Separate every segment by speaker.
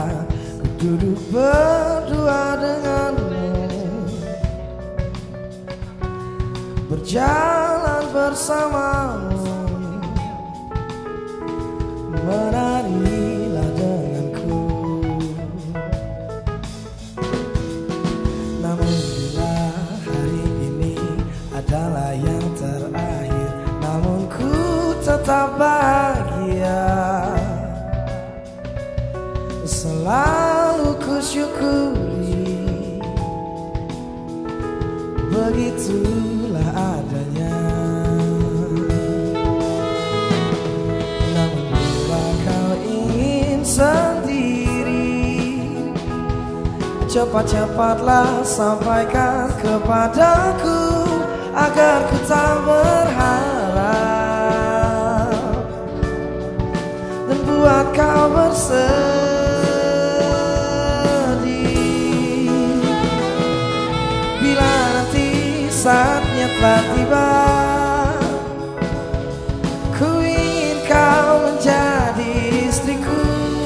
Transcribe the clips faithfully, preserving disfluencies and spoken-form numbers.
Speaker 1: ku duduk berdua denganmu, berjalan bersamamu, menarilah denganku. Namun bila hari ini adalah yang terakhir, namun ku tetap bahagia. Selalu ku syukuri, begitulah adanya. Namun bila kau ingin sendiri, cepat-cepatlah sampaikan kepadaku, agar ku tak berharap dan buat kau bersedih. Bila nanti saatnya telah tiba, ku ingin kau menjadi istriku,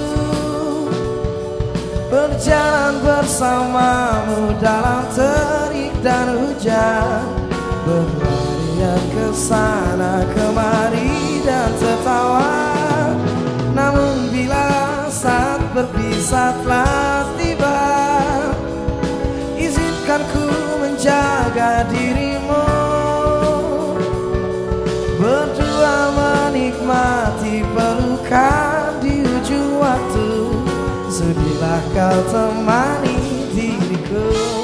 Speaker 1: berjalan bersamamu dalam terik dan hujan, berlarian ke sana kemari dan tertawa. Namun bila saat berpisah telah tiba, izinkan ku menjaga dirimu, berdua menikmati pelukan di ujung waktu. Sudilah kau temani diriku.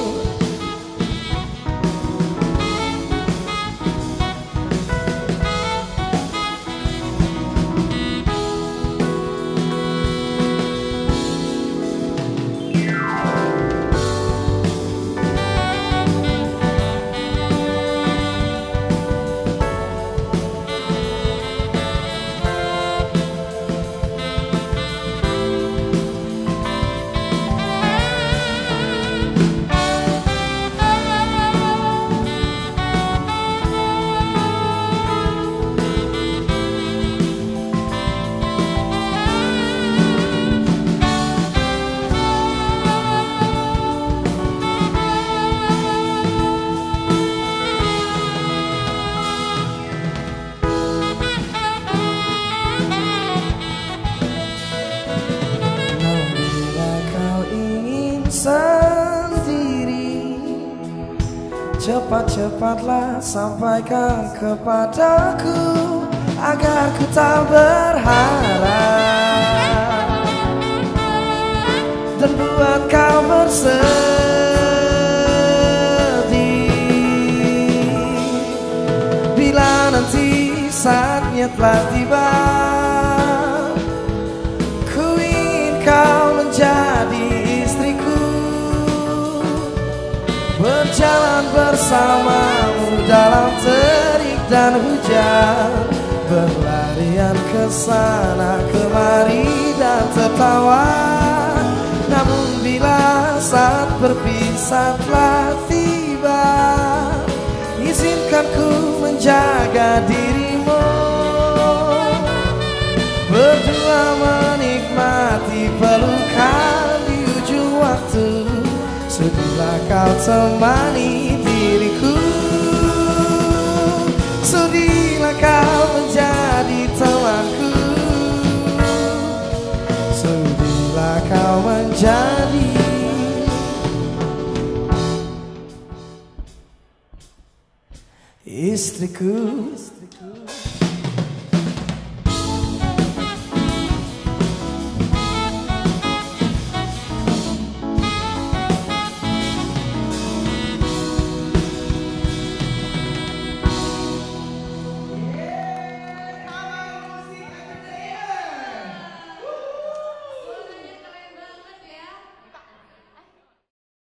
Speaker 1: Sendiri, cepat-cepatlah sampaikan kepadaku, agar ku tak berharap dan buat kau bersedih. Bila nanti saatnya telah tiba, ku ingin kau menjadi berjalan bersamamu dalam terik dan hujan, berlarian ke sana kemari dan tertawa. Namun bila saat berpisah telah tiba, izinkan ku menjaga dirimu, berdua menikmati pelukan di ujung waktu. Sudilah kau temani diriku, sudilah kau menjadi temanku, sudilah kau menjadi istriku.